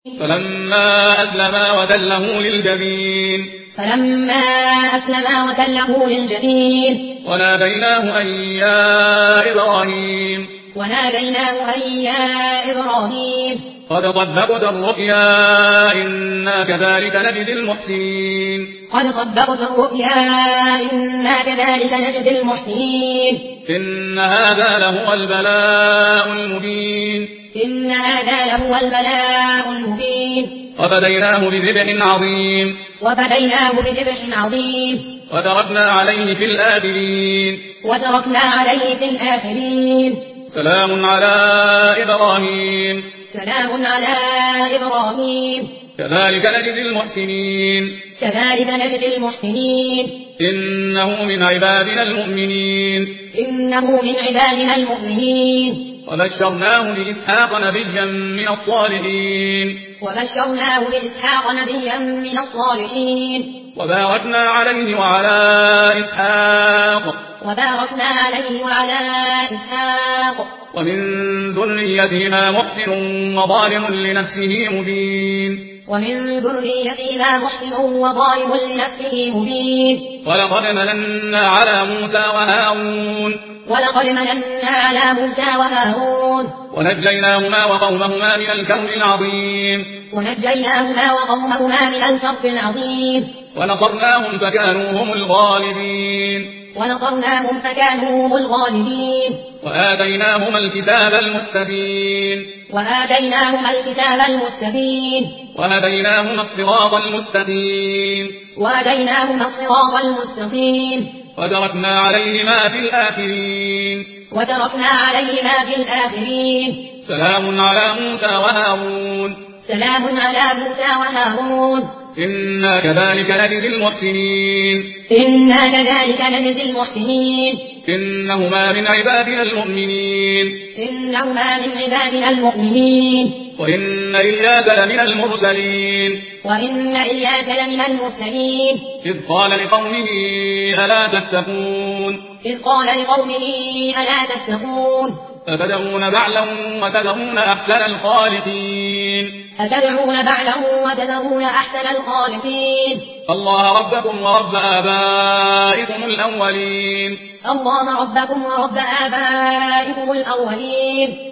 فلما أسلما وتله للجبين وناديناه أن يا إبراهيم قد صدقت الرؤيا إنا كذلك نجزي المحسنين إن هذا لهو البلاء المبين وفديناه بذبح عظيم وتركنا عليه في الآخرين سلام على إبراهيم كذلك نجزي المحسنين إنه من عبادنا المؤمنين وبشرناه بإسحاق نبيا من الصالحين وباركنا عليه وعلى إسحاق ومن ذريتهما محسن وظالم لنفسه مبين ولقد مننا على موسى وهارون ونجيناهما وقومهما من الكرب العظيم ونصرناهم فكانوا هم الغالبين وآتيناهما الكتاب المستبين وهديناهما الصراط المستقيم وتركنا عليهما في الآخرين سلام على موسى وهارون إنا كذلك نجزي المحسنين إنهما من عبادنا المؤمنين وإن إلياس لمن المرسلين إذ قال لقومه ألا تتقون أتدعون بعلا وتذرون أحسن الخالقين الله ربكم ورب آبائكم الأولين